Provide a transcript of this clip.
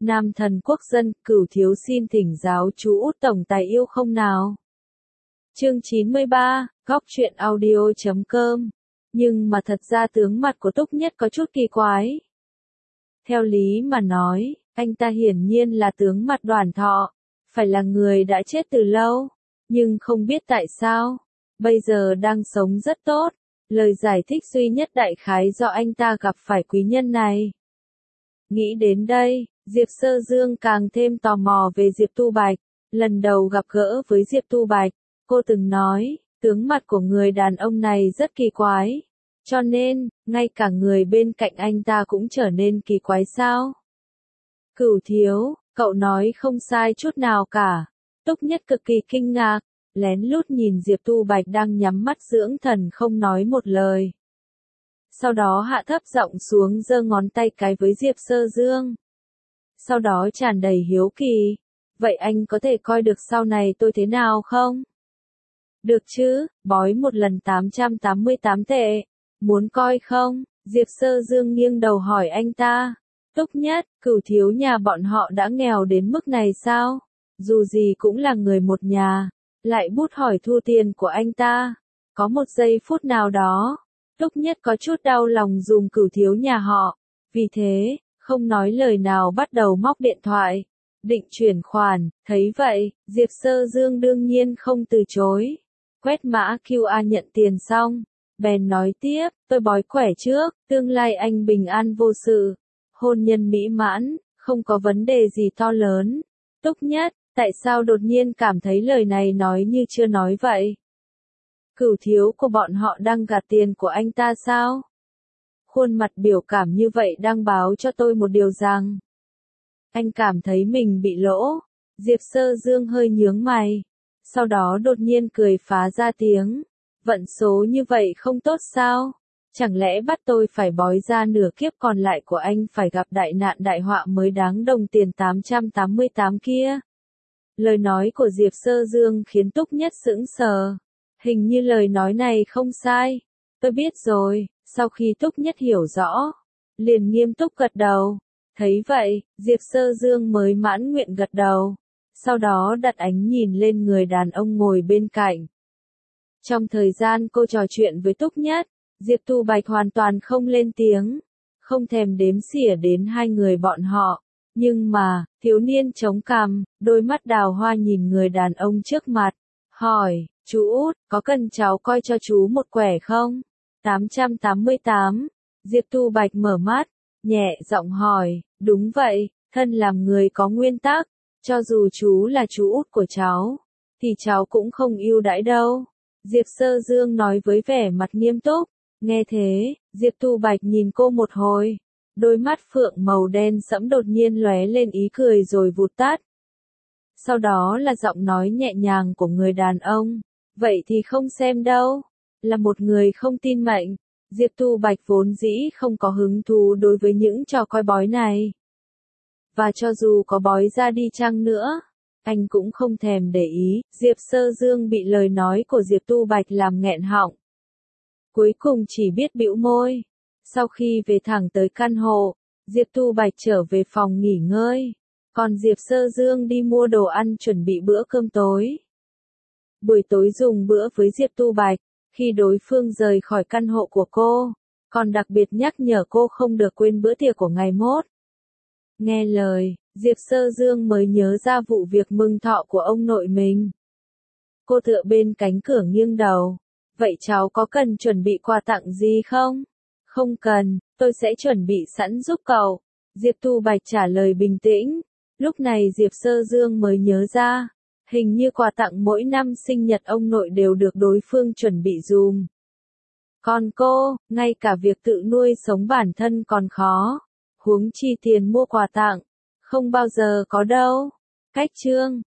Nam thần quốc dân, Cửu thiếu xin thỉnh giáo chú Út tổng tài yêu không nào. Chương 93, góc truyện audio.com. Nhưng mà thật ra tướng mặt của Túc Nhất có chút kỳ quái. Theo lý mà nói, anh ta hiển nhiên là tướng mặt Đoàn Thọ, phải là người đã chết từ lâu, nhưng không biết tại sao, bây giờ đang sống rất tốt. Lời giải thích duy nhất đại khái do anh ta gặp phải quý nhân này. Nghĩ đến đây, Diệp Sơ Dương càng thêm tò mò về Diệp Tu Bạch. Lần đầu gặp gỡ với Diệp Tu Bạch, cô từng nói, tướng mặt của người đàn ông này rất kỳ quái. Cho nên, ngay cả người bên cạnh anh ta cũng trở nên kỳ quái sao? Cửu thiếu, cậu nói không sai chút nào cả. Túc Nhất cực kỳ kinh ngạc, lén lút nhìn Diệp Tu Bạch đang nhắm mắt dưỡng thần không nói một lời. Sau đó hạ thấp giọng xuống giơ ngón tay cái với Diệp Sơ Dương. Sau đó tràn đầy hiếu kỳ, vậy anh có thể coi được sau này tôi thế nào không? Được chứ, bói một lần 888 tệ, muốn coi không? Diệp Sơ Dương nghiêng đầu hỏi anh ta. Túc Nhất, Cửu thiếu nhà bọn họ đã nghèo đến mức này sao? Dù gì cũng là người một nhà, lại bút hỏi thu tiền của anh ta. Có một giây phút nào đó, Túc Nhất có chút đau lòng dùm Cửu thiếu nhà họ, vì thế, không nói lời nào bắt đầu móc điện thoại, định chuyển khoản. Thấy vậy, Diệp Sơ Dương đương nhiên không từ chối. Quét mã QR nhận tiền xong, bèn nói tiếp, tôi bói quẻ trước, tương lai anh bình an vô sự, hôn nhân mỹ mãn, không có vấn đề gì to lớn. Túc Nhất, tại sao đột nhiên cảm thấy lời này nói như chưa nói vậy? Cửu thiếu của bọn họ đang gạt tiền của anh ta sao? Khuôn mặt biểu cảm như vậy đang báo cho tôi một điều rằng anh cảm thấy mình bị lỗ. Diệp Sơ Dương hơi nhướng mày, sau đó đột nhiên cười phá ra tiếng. Vận số như vậy không tốt sao? Chẳng lẽ bắt tôi phải bói ra nửa kiếp còn lại của anh phải gặp đại nạn đại họa mới đáng đồng tiền 888 kia? Lời nói của Diệp Sơ Dương khiến Túc Nhất sững sờ. Hình như lời nói này không sai. Tôi biết rồi. Sau khi Túc Nhất hiểu rõ, liền nghiêm túc gật đầu. Thấy vậy, Diệp Sơ Dương mới mãn nguyện gật đầu. Sau đó đặt ánh nhìn lên người đàn ông ngồi bên cạnh. Trong thời gian cô trò chuyện với Túc Nhất, Diệp Tu Bạch hoàn toàn không lên tiếng, không thèm đếm xỉa đến hai người bọn họ. Nhưng mà, thiếu niên chống cằm, đôi mắt đào hoa nhìn người đàn ông trước mặt, hỏi, chú Út, có cần cháu coi cho chú một quẻ không? 888, Diệp Tu Bạch mở mắt, nhẹ giọng hỏi, đúng vậy, thân làm người có nguyên tắc, cho dù chú là chú Út của cháu, thì cháu cũng không ưu đãi đâu. Diệp Sơ Dương nói với vẻ mặt nghiêm túc. Nghe thế, Diệp Tu Bạch nhìn cô một hồi, đôi mắt phượng màu đen sẫm đột nhiên lóe lên ý cười rồi vụt tắt. Sau đó là giọng nói nhẹ nhàng của người đàn ông, vậy thì không xem đâu, là một người không tin mệnh. Diệp Tu Bạch vốn dĩ không có hứng thú đối với những trò coi bói này. Và cho dù có bói ra đi chăng nữa, anh cũng không thèm để ý. Diệp Sơ Dương bị lời nói của Diệp Tu Bạch làm nghẹn họng. Cuối cùng chỉ biết bĩu môi. Sau khi về thẳng tới căn hộ, Diệp Tu Bạch trở về phòng nghỉ ngơi. Còn Diệp Sơ Dương đi mua đồ ăn chuẩn bị bữa cơm tối. Buổi tối dùng bữa với Diệp Tu Bạch, khi đối phương rời khỏi căn hộ của cô, còn đặc biệt nhắc nhở cô không được quên bữa tiệc của ngày mốt. Nghe lời, Diệp Sơ Dương mới nhớ ra vụ việc mừng thọ của ông nội mình. Cô tựa bên cánh cửa nghiêng đầu. Vậy cháu có cần chuẩn bị quà tặng gì không? Không cần, tôi sẽ chuẩn bị sẵn giúp cậu. Diệp Tu Bạch trả lời bình tĩnh. Lúc này Diệp Sơ Dương mới nhớ ra, hình như quà tặng mỗi năm sinh nhật ông nội đều được đối phương chuẩn bị dùm. Còn cô, ngay cả việc tự nuôi sống bản thân còn khó, huống chi tiền mua quà tặng, không bao giờ có đâu. Cách chương